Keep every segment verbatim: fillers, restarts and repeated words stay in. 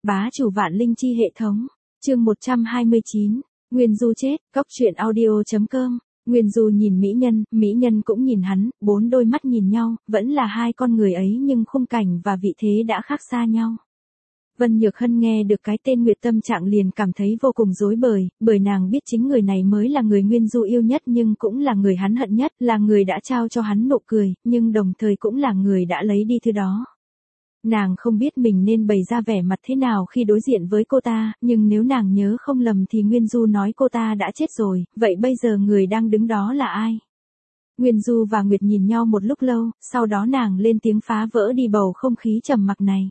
Bá chủ vạn linh chi hệ thống. Chương một trăm hai mươi chín. Nguyên Du chết. Cốc truyện audio chấm com. Nguyên Du nhìn mỹ nhân, mỹ nhân cũng nhìn hắn, bốn đôi mắt nhìn nhau, vẫn là hai con người ấy nhưng khung cảnh và vị thế đã khác xa nhau. Vân Nhược Hân nghe được cái tên Nguyệt tâm trạng liền cảm thấy vô cùng rối bời, bởi nàng biết chính người này mới là người Nguyên Du yêu nhất nhưng cũng là người hắn hận nhất, là người đã trao cho hắn nụ cười, nhưng đồng thời cũng là người đã lấy đi thứ đó. Nàng không biết mình nên bày ra vẻ mặt thế nào khi đối diện với cô ta, nhưng nếu nàng nhớ không lầm thì Nguyên Du nói cô ta đã chết rồi, vậy bây giờ người đang đứng đó là ai? Nguyên Du và Nguyệt nhìn nhau một lúc lâu, sau đó nàng lên tiếng phá vỡ đi bầu không khí trầm mặc này.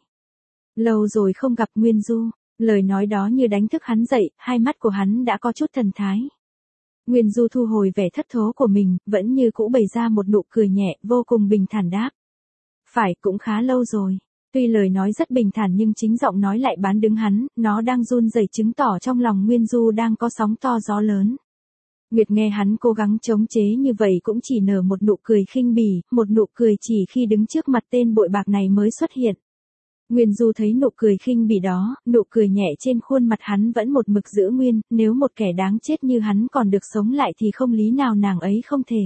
Lâu rồi không gặp Nguyên Du, lời nói đó như đánh thức hắn dậy, hai mắt của hắn đã có chút thần thái. Nguyên Du thu hồi vẻ thất thố của mình, vẫn như cũ bày ra một nụ cười nhẹ, vô cùng bình thản đáp. Phải, cũng khá lâu rồi. Tuy lời nói rất bình thản nhưng chính giọng nói lại bán đứng hắn, nó đang run rẩy chứng tỏ trong lòng Nguyên Du đang có sóng to gió lớn. Nguyệt nghe hắn cố gắng chống chế như vậy cũng chỉ nở một nụ cười khinh bỉ, một nụ cười chỉ khi đứng trước mặt tên bội bạc này mới xuất hiện. Nguyên Du thấy nụ cười khinh bỉ đó, nụ cười nhẹ trên khuôn mặt hắn vẫn một mực giữ nguyên, nếu một kẻ đáng chết như hắn còn được sống lại thì không lý nào nàng ấy không thể.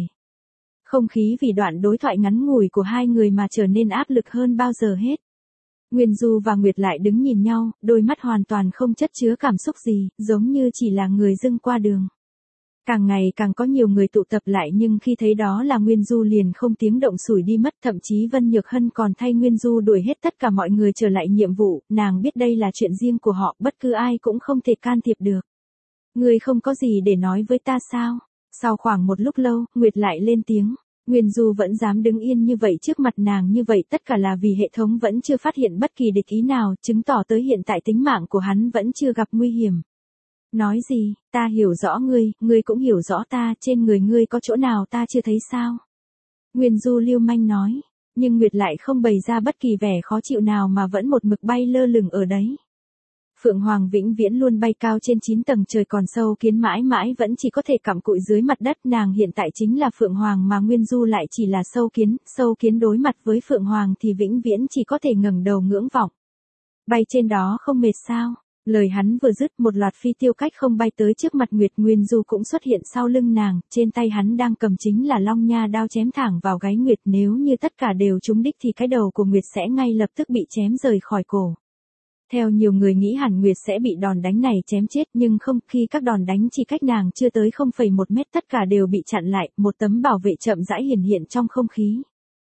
Không khí vì đoạn đối thoại ngắn ngủi của hai người mà trở nên áp lực hơn bao giờ hết. Nguyên Du và Nguyệt lại đứng nhìn nhau, đôi mắt hoàn toàn không chất chứa cảm xúc gì, giống như chỉ là người dưng qua đường. Càng ngày càng có nhiều người tụ tập lại nhưng khi thấy đó là Nguyên Du liền không tiếng động sủi đi mất, thậm chí Vân Nhược Hân còn thay Nguyên Du đuổi hết tất cả mọi người trở lại nhiệm vụ, nàng biết đây là chuyện riêng của họ, bất cứ ai cũng không thể can thiệp được. Ngươi không có gì để nói với ta sao? Sau khoảng một lúc lâu, Nguyệt lại lên tiếng. Nguyên Du vẫn dám đứng yên như vậy trước mặt nàng như vậy tất cả là vì hệ thống vẫn chưa phát hiện bất kỳ địch ý nào, chứng tỏ tới hiện tại tính mạng của hắn vẫn chưa gặp nguy hiểm. Nói gì, ta hiểu rõ ngươi, ngươi cũng hiểu rõ ta, trên người ngươi có chỗ nào ta chưa thấy sao? Nguyên Du lưu manh nói, nhưng Nguyệt lại không bày ra bất kỳ vẻ khó chịu nào mà vẫn một mực bay lơ lửng ở đấy. Phượng Hoàng vĩnh viễn luôn bay cao trên chín tầng trời còn sâu kiến mãi mãi vẫn chỉ có thể cặm cụi dưới mặt đất, nàng hiện tại chính là Phượng Hoàng mà Nguyên Du lại chỉ là sâu kiến, sâu kiến đối mặt với Phượng Hoàng thì vĩnh viễn chỉ có thể ngẩng đầu ngưỡng vọng. Bay trên đó không mệt sao? Lời hắn vừa dứt một loạt phi tiêu cách không bay tới trước mặt Nguyệt, Nguyên Du cũng xuất hiện sau lưng nàng, trên tay hắn đang cầm chính là long nha đao chém thẳng vào gáy Nguyệt, nếu như tất cả đều trúng đích thì cái đầu của Nguyệt sẽ ngay lập tức bị chém rời khỏi cổ. Theo nhiều người nghĩ hẳn Nguyệt sẽ bị đòn đánh này chém chết nhưng không, khi các đòn đánh chỉ cách nàng chưa tới không phẩy một mét tất cả đều bị chặn lại, một tấm bảo vệ chậm rãi hiển hiện trong không khí.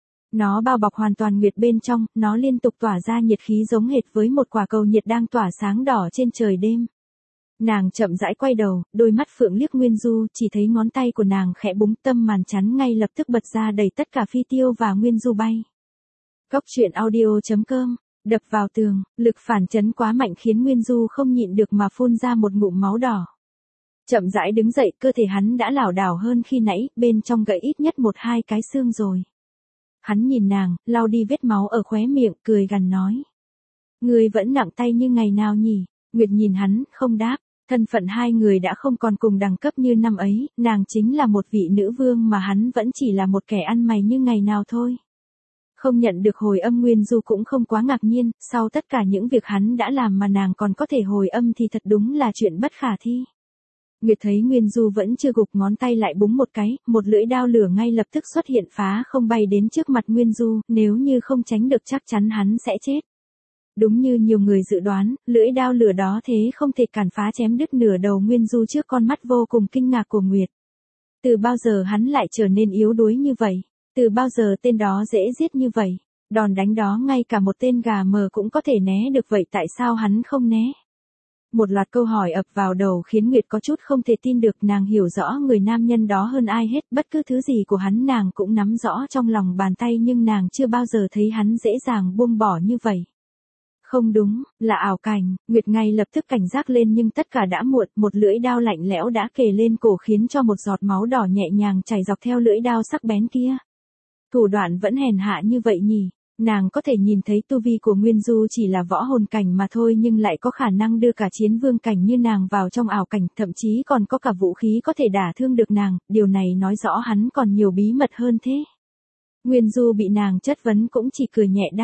Nó bao bọc hoàn toàn Nguyệt bên trong, nó liên tục tỏa ra nhiệt khí giống hệt với một quả cầu nhiệt đang tỏa sáng đỏ trên trời đêm. Nàng chậm rãi quay đầu, đôi mắt phượng liếc Nguyên Du, chỉ thấy ngón tay của nàng khẽ búng, tâm màn chắn ngay lập tức bật ra đầy tất cả phi tiêu và Nguyên Du bay. Cốc truyện audio chấm com. Đập vào tường, lực phản chấn quá mạnh khiến Nguyên Du không nhịn được mà phun ra một ngụm máu đỏ. Chậm rãi đứng dậy, cơ thể hắn đã lảo đảo hơn khi nãy, bên trong gãy ít nhất một hai cái xương rồi. Hắn nhìn nàng, lau đi vết máu ở khóe miệng, cười gằn nói. Ngươi vẫn nặng tay như ngày nào nhỉ? Nguyệt nhìn hắn, không đáp. Thân phận hai người đã không còn cùng đẳng cấp như năm ấy, nàng chính là một vị nữ vương mà hắn vẫn chỉ là một kẻ ăn mày như ngày nào thôi. Không nhận được hồi âm Nguyên Du cũng không quá ngạc nhiên, sau tất cả những việc hắn đã làm mà nàng còn có thể hồi âm thì thật đúng là chuyện bất khả thi. Nguyệt thấy Nguyên Du vẫn chưa gục, ngón tay lại búng một cái, một lưỡi đao lửa ngay lập tức xuất hiện phá không bay đến trước mặt Nguyên Du, nếu như không tránh được chắc chắn hắn sẽ chết. Đúng như nhiều người dự đoán, lưỡi đao lửa đó thế không thể cản phá chém đứt nửa đầu Nguyên Du trước con mắt vô cùng kinh ngạc của Nguyệt. Từ bao giờ hắn lại trở nên yếu đuối như vậy? Từ bao giờ tên đó dễ giết như vậy? Đòn đánh đó ngay cả một tên gà mờ cũng có thể né được, vậy tại sao hắn không né? Một loạt câu hỏi ập vào đầu khiến Nguyệt có chút không thể tin được, nàng hiểu rõ người nam nhân đó hơn ai hết, bất cứ thứ gì của hắn nàng cũng nắm rõ trong lòng bàn tay nhưng nàng chưa bao giờ thấy hắn dễ dàng buông bỏ như vậy. Không đúng, là ảo cảnh, Nguyệt ngay lập tức cảnh giác lên nhưng tất cả đã muộn, một lưỡi đao lạnh lẽo đã kề lên cổ khiến cho một giọt máu đỏ nhẹ nhàng chảy dọc theo lưỡi đao sắc bén kia. Thủ đoạn vẫn hèn hạ như vậy nhỉ? Nàng có thể nhìn thấy tu vi của Nguyên Du chỉ là võ hồn cảnh mà thôi nhưng lại có khả năng đưa cả chiến vương cảnh như nàng vào trong ảo cảnh, thậm chí còn có cả vũ khí có thể đả thương được nàng, điều này nói rõ hắn còn nhiều bí mật hơn thế. Nguyên Du bị nàng chất vấn cũng chỉ cười nhẹ đáp,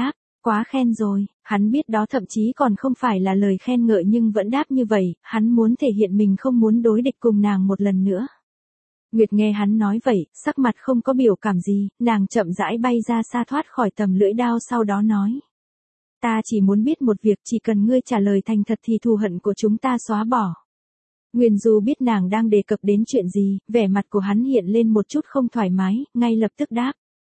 Quá khen rồi, hắn biết đó thậm chí còn không phải là lời khen ngợi nhưng vẫn đáp như vậy, hắn muốn thể hiện mình không muốn đối địch cùng nàng một lần nữa. Nguyệt nghe hắn nói vậy, sắc mặt không có biểu cảm gì, nàng chậm rãi bay ra xa thoát khỏi tầm lưỡi đao sau đó nói. Ta chỉ muốn biết một việc, chỉ cần ngươi trả lời thành thật thì thù hận của chúng ta xóa bỏ. Nguyên Du biết nàng đang đề cập đến chuyện gì, vẻ mặt của hắn hiện lên một chút không thoải mái, ngay lập tức đáp.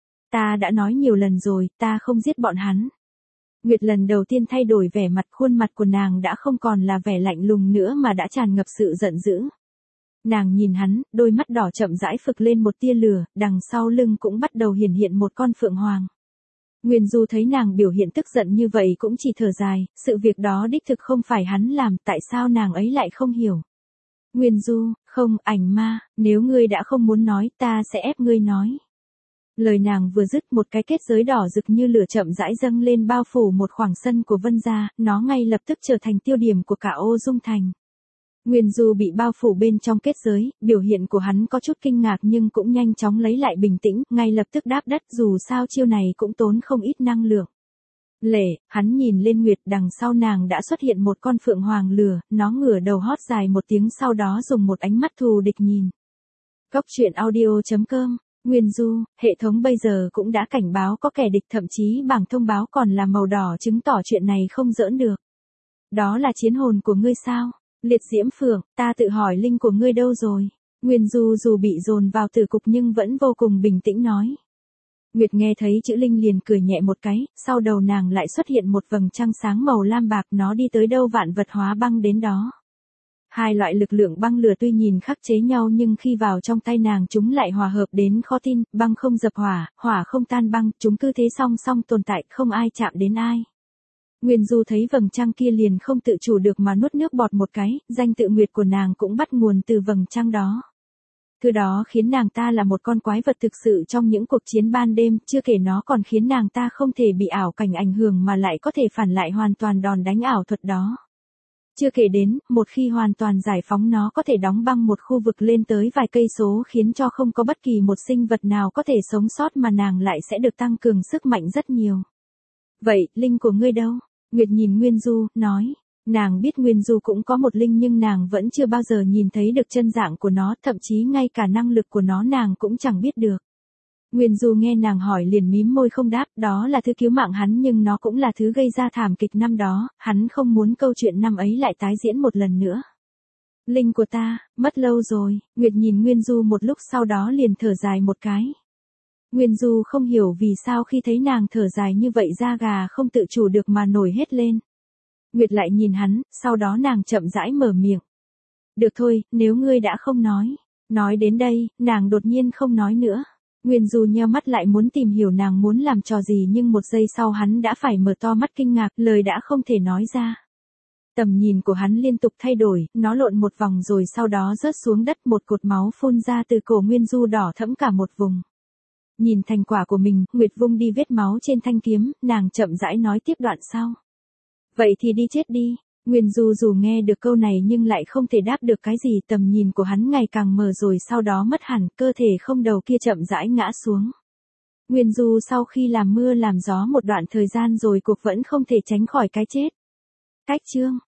Ta đã nói nhiều lần rồi, ta không giết bọn hắn. Nguyệt lần đầu tiên thay đổi vẻ mặt, khuôn mặt của nàng đã không còn là vẻ lạnh lùng nữa mà đã tràn ngập sự giận dữ. Nàng nhìn hắn, đôi mắt đỏ chậm rãi phực lên một tia lửa, đằng sau lưng cũng bắt đầu hiển hiện một con phượng hoàng. Nguyên Du thấy nàng biểu hiện tức giận như vậy cũng chỉ thở dài, sự việc đó đích thực không phải hắn làm, tại sao nàng ấy lại không hiểu. Nguyên Du, không, ảnh ma, nếu ngươi đã không muốn nói, ta sẽ ép ngươi nói. Lời nàng vừa dứt, một cái kết giới đỏ rực như lửa chậm rãi dâng lên bao phủ một khoảng sân của Vân gia, nó ngay lập tức trở thành tiêu điểm của cả Ô Dung Thành. Nguyên Du bị bao phủ bên trong kết giới, biểu hiện của hắn có chút kinh ngạc nhưng cũng nhanh chóng lấy lại bình tĩnh, ngay lập tức đáp đất, dù sao chiêu này cũng tốn không ít năng lượng. Lệ, hắn nhìn lên Nguyệt, đằng sau nàng đã xuất hiện một con phượng hoàng lửa, nó ngửa đầu hót dài một tiếng sau đó dùng một ánh mắt thù địch nhìn. Cốc truyện audio chấm com, Nguyên Du, hệ thống bây giờ cũng đã cảnh báo có kẻ địch, thậm chí bảng thông báo còn là màu đỏ chứng tỏ chuyện này không giỡn được. Đó là chiến hồn của ngươi sao? Liệt diễm phượng, ta tự hỏi linh của ngươi đâu rồi? Nguyên Du dù bị dồn vào tử cục nhưng vẫn vô cùng bình tĩnh nói. Nguyệt nghe thấy chữ linh liền cười nhẹ một cái, sau đầu nàng lại xuất hiện một vầng trăng sáng màu lam bạc, nó đi tới đâu vạn vật hóa băng đến đó. Hai loại lực lượng băng lửa tuy nhìn khắc chế nhau nhưng khi vào trong tay nàng chúng lại hòa hợp đến khó tin, băng không dập hỏa, hỏa không tan băng, chúng cứ thế song song tồn tại, không ai chạm đến ai. Nguyên Du thấy vầng trăng kia liền không tự chủ được mà nuốt nước bọt một cái, danh tự Nguyệt của nàng cũng bắt nguồn từ vầng trăng đó. Thứ đó khiến nàng ta là một con quái vật thực sự trong những cuộc chiến ban đêm, chưa kể nó còn khiến nàng ta không thể bị ảo cảnh ảnh hưởng mà lại có thể phản lại hoàn toàn đòn đánh ảo thuật đó. Chưa kể đến, một khi hoàn toàn giải phóng nó có thể đóng băng một khu vực lên tới vài cây số khiến cho không có bất kỳ một sinh vật nào có thể sống sót mà nàng lại sẽ được tăng cường sức mạnh rất nhiều. Vậy, linh của ngươi đâu? Nguyệt nhìn Nguyên Du, nói. Nàng biết Nguyên Du cũng có một linh nhưng nàng vẫn chưa bao giờ nhìn thấy được chân dạng của nó, thậm chí ngay cả năng lực của nó nàng cũng chẳng biết được. Nguyên Du nghe nàng hỏi liền mím môi không đáp, đó là thứ cứu mạng hắn nhưng nó cũng là thứ gây ra thảm kịch năm đó, hắn không muốn câu chuyện năm ấy lại tái diễn một lần nữa. Linh của ta, mất lâu rồi, Nguyệt nhìn Nguyên Du một lúc sau đó liền thở dài một cái. Nguyên Du không hiểu vì sao khi thấy nàng thở dài như vậy da gà không tự chủ được mà nổi hết lên. Nguyệt lại nhìn hắn, sau đó nàng chậm rãi mở miệng. Được thôi, nếu ngươi đã không nói. Nói đến đây, nàng đột nhiên không nói nữa. Nguyên Du nheo mắt lại muốn tìm hiểu nàng muốn làm trò gì nhưng một giây sau hắn đã phải mở to mắt kinh ngạc, lời đã không thể nói ra. Tầm nhìn của hắn liên tục thay đổi, nó lộn một vòng rồi sau đó rớt xuống đất, một cột máu phun ra từ cổ Nguyên Du đỏ thẫm cả một vùng. Nhìn thành quả của mình, Nguyệt vung đi vết máu trên thanh kiếm, nàng chậm rãi nói tiếp đoạn sau. Vậy thì đi chết đi. Nguyên Du dù nghe được câu này nhưng lại không thể đáp được cái gì, tầm nhìn của hắn ngày càng mờ rồi sau đó mất hẳn, cơ thể không đầu kia chậm rãi ngã xuống. Nguyên Du sau khi làm mưa làm gió một đoạn thời gian rồi cuộc vẫn không thể tránh khỏi cái chết. Cách chương